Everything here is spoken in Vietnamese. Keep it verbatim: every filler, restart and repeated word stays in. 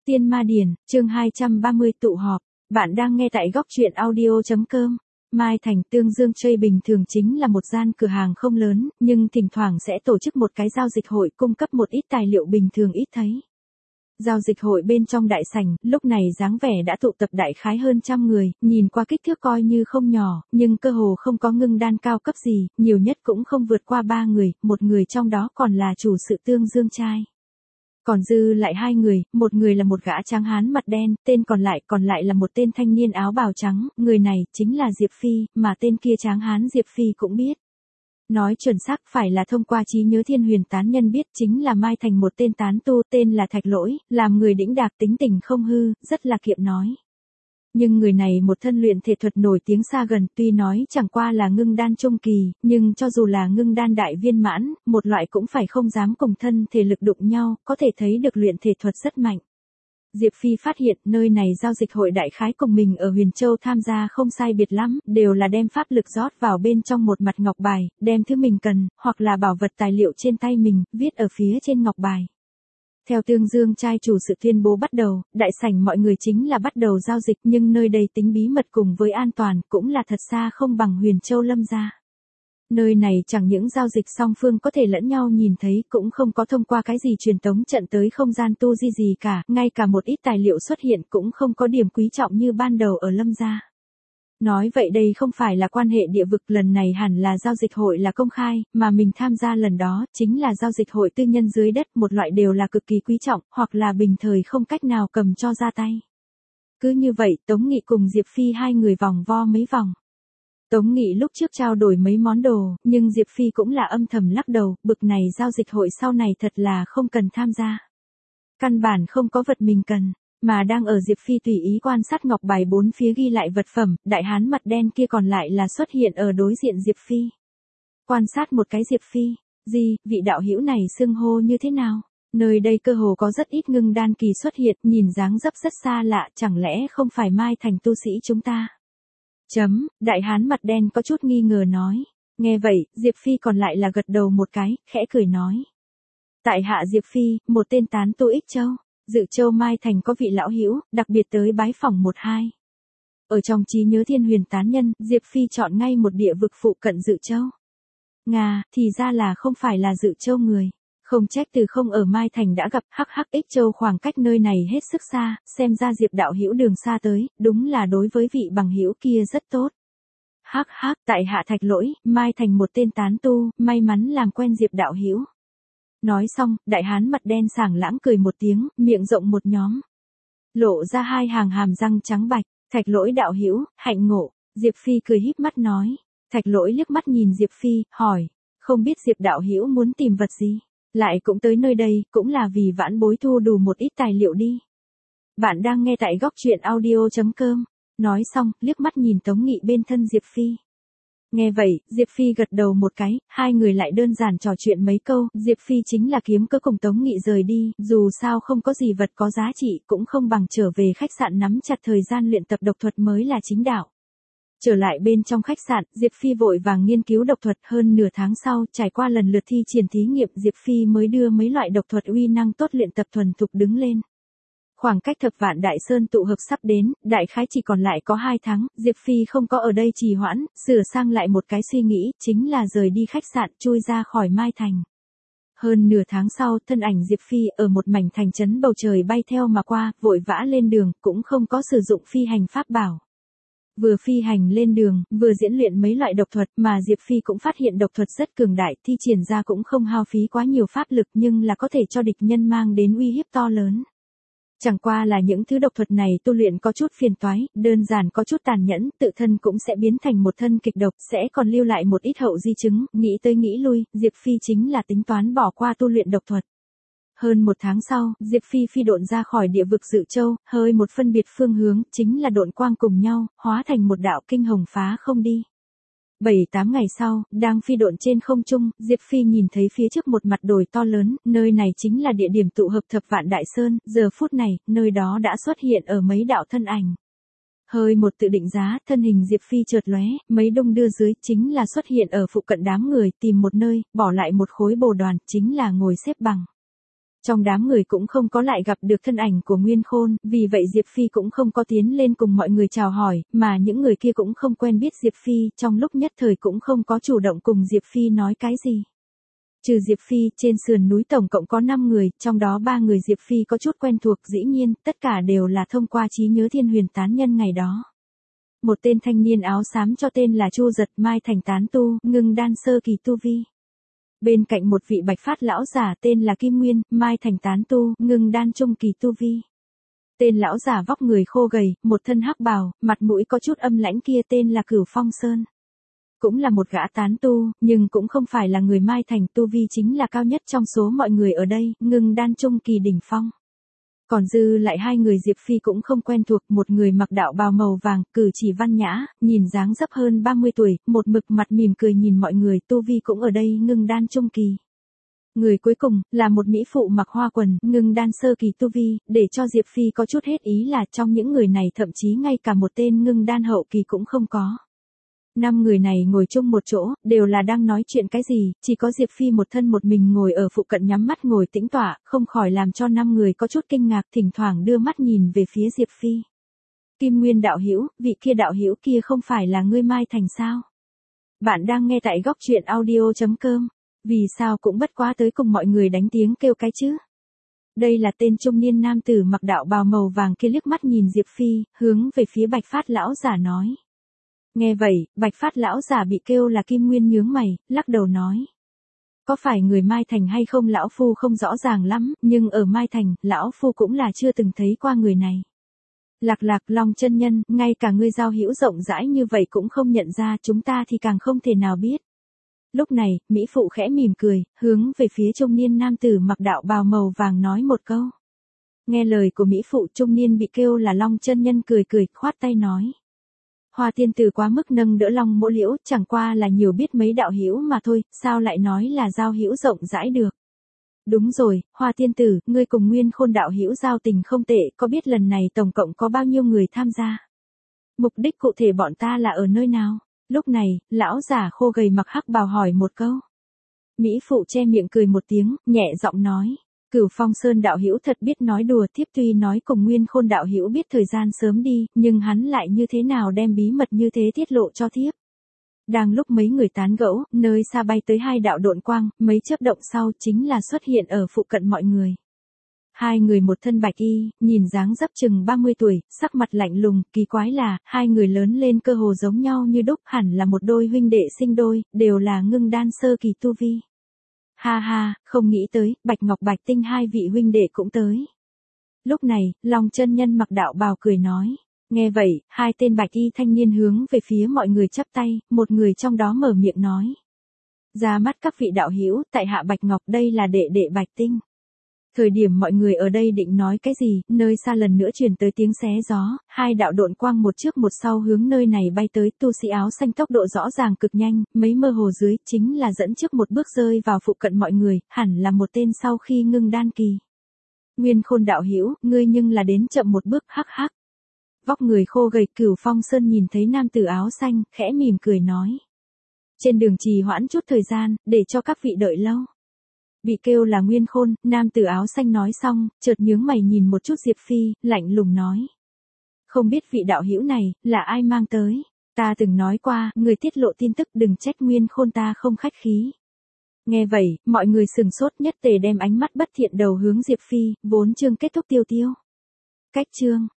Tiên Ma Điển, chương hai trăm ba mươi tụ họp. Bạn đang nghe tại góc truyện audio chấm com. Mai Thành Tương Dương Trade bình thường chính là một gian cửa hàng không lớn, nhưng thỉnh thoảng sẽ tổ chức một cái giao dịch hội cung cấp một ít tài liệu bình thường ít thấy. Giao dịch hội bên trong đại sảnh, lúc này dáng vẻ đã tụ tập đại khái hơn trăm người, nhìn qua kích thước coi như không nhỏ, nhưng cơ hồ không có ngưng đan cao cấp gì, nhiều nhất cũng không vượt qua ba người, một người trong đó còn là chủ sự Tương Dương trai. Còn dư lại hai người, một người là một gã tráng hán mặt đen, tên còn lại còn lại là một tên thanh niên áo bào trắng, người này chính là Diệp Phi, mà tên kia tráng hán Diệp Phi cũng biết. Nói chuẩn xác phải là thông qua trí nhớ thiên huyền tán nhân biết chính là Mai Thành một tên tán tu tên là Thạch Lỗi, làm người đĩnh đạc tính tình không hư, rất là kiệm nói. Nhưng người này một thân luyện thể thuật nổi tiếng xa gần, tuy nói chẳng qua là ngưng đan trung kỳ, nhưng cho dù là ngưng đan đại viên mãn, một loại cũng phải không dám cùng thân thể lực đụng nhau, có thể thấy được luyện thể thuật rất mạnh. Diệp Phi phát hiện nơi này giao dịch hội đại khái cùng mình ở Huyền Châu tham gia không sai biệt lắm, đều là đem pháp lực rót vào bên trong một mặt ngọc bài, đem thứ mình cần, hoặc là bảo vật tài liệu trên tay mình, viết ở phía trên ngọc bài. Theo Tương Dương trai chủ sự tuyên bố bắt đầu, đại sảnh mọi người chính là bắt đầu giao dịch, nhưng nơi đây tính bí mật cùng với an toàn cũng là thật xa không bằng Huyền Châu Lâm gia. Nơi này chẳng những giao dịch song phương có thể lẫn nhau nhìn thấy, cũng không có thông qua cái gì truyền tống trận tới không gian tu di gì cả, ngay cả một ít tài liệu xuất hiện cũng không có điểm quý trọng như ban đầu ở Lâm gia. Nói vậy đây không phải là quan hệ địa vực, lần này hẳn là giao dịch hội là công khai, mà mình tham gia lần đó chính là giao dịch hội tư nhân dưới đất, một loại đều là cực kỳ quý trọng, hoặc là bình thời không cách nào cầm cho ra tay. Cứ như vậy Tống Nghị cùng Diệp Phi hai người vòng vo mấy vòng. Tống Nghị lúc trước trao đổi mấy món đồ, nhưng Diệp Phi cũng là âm thầm lắc đầu, bực này giao dịch hội sau này thật là không cần tham gia. Căn bản không có vật mình cần. Mà đang ở Diệp Phi tùy ý quan sát ngọc bài bốn phía ghi lại vật phẩm, đại hán mặt đen kia còn lại là xuất hiện ở đối diện Diệp Phi. Quan sát một cái Diệp Phi, gì, vị đạo hữu này xưng hô như thế nào? Nơi đây cơ hồ có rất ít ngưng đan kỳ xuất hiện, nhìn dáng dấp rất xa lạ, chẳng lẽ không phải Mai Thành tu sĩ chúng ta? Chấm, đại hán mặt đen có chút nghi ngờ nói. Nghe vậy, Diệp Phi còn lại là gật đầu một cái, khẽ cười nói. Tại hạ Diệp Phi, một tên tán tu Ích Châu. Dự Châu Mai Thành có vị lão hữu, đặc biệt tới bái phỏng một hai. Ở trong trí nhớ thiên huyền tán nhân, Diệp Phi chọn ngay một địa vực phụ cận Dự Châu. Ngà, thì ra là không phải là Dự Châu người. Không trách từ không ở Mai Thành đã gặp, hắc hắc Ích Châu khoảng cách nơi này hết sức xa, xem ra Diệp đạo hữu đường xa tới, đúng là đối với vị bằng hữu kia rất tốt. Hắc hắc, tại hạ Thạch Lỗi, Mai Thành một tên tán tu, may mắn làm quen Diệp đạo hữu. Nói xong, đại hán mặt đen sảng lãng cười một tiếng, miệng rộng một nhóm. Lộ ra hai hàng hàm răng trắng bạch, Thạch Lỗi đạo hữu, hạnh ngộ. Diệp Phi cười híp mắt nói. Thạch Lỗi liếc mắt nhìn Diệp Phi, hỏi, không biết Diệp đạo hữu muốn tìm vật gì? Lại cũng tới nơi đây, cũng là vì vãn bối thu đủ một ít tài liệu đi. Bạn đang nghe tại góc truyện audio chấm com. Nói xong, liếc mắt nhìn Tống Nghị bên thân Diệp Phi. Nghe vậy, Diệp Phi gật đầu một cái, hai người lại đơn giản trò chuyện mấy câu, Diệp Phi chính là kiếm cớ cùng Tống Nghị rời đi, dù sao không có gì vật có giá trị, cũng không bằng trở về khách sạn nắm chặt thời gian luyện tập độc thuật mới là chính đạo. Trở lại bên trong khách sạn, Diệp Phi vội vàng nghiên cứu độc thuật, hơn nửa tháng sau, trải qua lần lượt thi triển thí nghiệm, Diệp Phi mới đưa mấy loại độc thuật uy năng tốt luyện tập thuần thục đứng lên. Khoảng cách thập vạn đại sơn tụ hợp sắp đến, đại khái chỉ còn lại có hai tháng, Diệp Phi không có ở đây trì hoãn, sửa sang lại một cái suy nghĩ, chính là rời đi khách sạn, chui ra khỏi Mai Thành. Hơn nửa tháng sau, thân ảnh Diệp Phi ở một mảnh thành trấn bầu trời bay theo mà qua, vội vã lên đường, cũng không có sử dụng phi hành pháp bảo. Vừa phi hành lên đường, vừa diễn luyện mấy loại độc thuật mà Diệp Phi cũng phát hiện độc thuật rất cường đại, thi triển ra cũng không hao phí quá nhiều pháp lực nhưng là có thể cho địch nhân mang đến uy hiếp to lớn. Chẳng qua là những thứ độc thuật này tu luyện có chút phiền toái, đơn giản có chút tàn nhẫn, tự thân cũng sẽ biến thành một thân kịch độc, sẽ còn lưu lại một ít hậu di chứng, nghĩ tới nghĩ lui, Diệp Phi chính là tính toán bỏ qua tu luyện độc thuật. Hơn một tháng sau, Diệp Phi phi độn ra khỏi địa vực Dự Châu, hơi một phân biệt phương hướng, chính là độn quang cùng nhau, hóa thành một đạo kinh hồng phá không đi. Bảy tám ngày sau, đang phi độn trên không trung, Diệp Phi nhìn thấy phía trước một mặt đồi to lớn, nơi này chính là địa điểm tụ hợp thập vạn đại sơn, giờ phút này, nơi đó đã xuất hiện ở mấy đạo thân ảnh. Hơi một tự định giá, thân hình Diệp Phi chợt lóe, mấy đung đưa dưới, chính là xuất hiện ở phụ cận đám người, tìm một nơi, bỏ lại một khối bồ đoàn, chính là ngồi xếp bằng. Trong đám người cũng không có lại gặp được thân ảnh của Nguyên Khôn, vì vậy Diệp Phi cũng không có tiến lên cùng mọi người chào hỏi, mà những người kia cũng không quen biết Diệp Phi, trong lúc nhất thời cũng không có chủ động cùng Diệp Phi nói cái gì. Trừ Diệp Phi, trên sườn núi tổng cộng có năm người, trong đó ba người Diệp Phi có chút quen thuộc, dĩ nhiên, tất cả đều là thông qua trí nhớ Thiên Huyền tán nhân ngày đó. Một tên thanh niên áo xám cho tên là Chu Giật, Mai Thành tán tu, ngưng đan sơ kỳ tu vi. Bên cạnh một vị bạch phát lão giả tên là Kim Nguyên, Mai Thành tán tu, ngưng đan trung kỳ tu vi. Tên lão giả vóc người khô gầy, một thân hắc bào, mặt mũi có chút âm lãnh kia tên là Cửu Phong Sơn. Cũng là một gã tán tu, nhưng cũng không phải là người Mai Thành, tu vi chính là cao nhất trong số mọi người ở đây, ngưng đan trung kỳ đỉnh phong. Còn dư lại hai người Diệp Phi cũng không quen thuộc, một người mặc đạo bào màu vàng, cử chỉ văn nhã, nhìn dáng dấp hơn ba mươi tuổi, một mực mặt mỉm cười nhìn mọi người, tu vi cũng ở đây ngưng đan trung kỳ. Người cuối cùng, là một mỹ phụ mặc hoa quần, ngưng đan sơ kỳ tu vi, để cho Diệp Phi có chút hết ý là trong những người này thậm chí ngay cả một tên ngưng đan hậu kỳ cũng không có. Năm người này ngồi chung một chỗ, đều là đang nói chuyện cái gì, chỉ có Diệp Phi một thân một mình ngồi ở phụ cận nhắm mắt ngồi tĩnh tọa, không khỏi làm cho năm người có chút kinh ngạc, thỉnh thoảng đưa mắt nhìn về phía Diệp Phi. Kim Nguyên đạo hữu, vị kia đạo hữu kia không phải là ngươi Mai Thành sao? Bạn đang nghe tại góc truyện audio chấm com, vì sao cũng bất quá tới cùng mọi người đánh tiếng kêu cái chứ? Đây là tên trung niên nam tử mặc đạo bào màu vàng kia liếc mắt nhìn Diệp Phi, hướng về phía bạch phát lão giả nói. Nghe vậy, bạch phát lão giả bị kêu là Kim Nguyên nhướng mày, lắc đầu nói. Có phải người Mai Thành hay không lão phu không rõ ràng lắm, nhưng ở Mai Thành, lão phu cũng là chưa từng thấy qua người này. Lạc Lạc Long chân nhân, ngay cả ngươi giao hữu rộng rãi như vậy cũng không nhận ra, chúng ta thì càng không thể nào biết. Lúc này, mỹ phụ khẽ mỉm cười, hướng về phía trung niên nam tử mặc đạo bào màu vàng nói một câu. Nghe lời của mỹ phụ, trung niên bị kêu là Long chân nhân cười cười, khoát tay nói. Hoa tiên tử quá mức nâng đỡ Long Mỗ Liễu, chẳng qua là nhiều biết mấy đạo hữu mà thôi, sao lại nói là giao hữu rộng rãi được. Đúng rồi, Hoa tiên tử, ngươi cùng Nguyên Khôn đạo hữu giao tình không tệ, có biết lần này tổng cộng có bao nhiêu người tham gia? Mục đích cụ thể bọn ta là ở nơi nào? Lúc này, lão giả khô gầy mặc hắc bào hỏi một câu. Mỹ phụ che miệng cười một tiếng, nhẹ giọng nói. Cửu Phong Sơn đạo hữu thật biết nói đùa, thiếp tuy nói cùng Nguyên Khôn đạo hữu biết thời gian sớm đi, nhưng hắn lại như thế nào đem bí mật như thế tiết lộ cho thiếp. Đang lúc mấy người tán gẫu, nơi xa bay tới hai đạo độn quang, mấy chớp động sau chính là xuất hiện ở phụ cận mọi người. Hai người một thân bạch y, nhìn dáng dấp chừng ba mươi tuổi, sắc mặt lạnh lùng, kỳ quái là, hai người lớn lên cơ hồ giống nhau như đúc, hẳn là một đôi huynh đệ sinh đôi, đều là ngưng đan sơ kỳ tu vi. Ha ha, không nghĩ tới, Bạch Ngọc Bạch Tinh hai vị huynh đệ cũng tới. Lúc này, Long chân nhân mặc đạo bào cười nói. Nghe vậy, hai tên bạch y thanh niên hướng về phía mọi người chắp tay, một người trong đó mở miệng nói. Ra mắt các vị đạo hữu, tại hạ Bạch Ngọc đây là đệ đệ Bạch Tinh. Thời điểm mọi người ở đây định nói cái gì, nơi xa lần nữa truyền tới tiếng xé gió, hai đạo độn quang một trước một sau hướng nơi này bay tới, tu sĩ áo xanh tốc độ rõ ràng cực nhanh, mấy mơ hồ dưới, chính là dẫn trước một bước rơi vào phụ cận mọi người, hẳn là một tên sau khi ngưng đan kỳ. Nguyên Khôn đạo hữu, ngươi nhưng là đến chậm một bước, hắc hắc. Vóc người khô gầy Cửu Phong Sơn nhìn thấy nam tử áo xanh, khẽ mỉm cười nói. Trên đường trì hoãn chút thời gian, để cho các vị đợi lâu. Bị kêu là Nguyên Khôn, nam tử áo xanh nói xong, chợt nhướng mày nhìn một chút Diệp Phi, lạnh lùng nói. Không biết vị đạo hữu này, là ai mang tới, ta từng nói qua, người tiết lộ tin tức đừng trách Nguyên Khôn ta không khách khí. Nghe vậy, mọi người sừng sốt nhất tề đem ánh mắt bất thiện đầu hướng Diệp Phi, vốn chương kết thúc tiêu tiêu. Cách chương.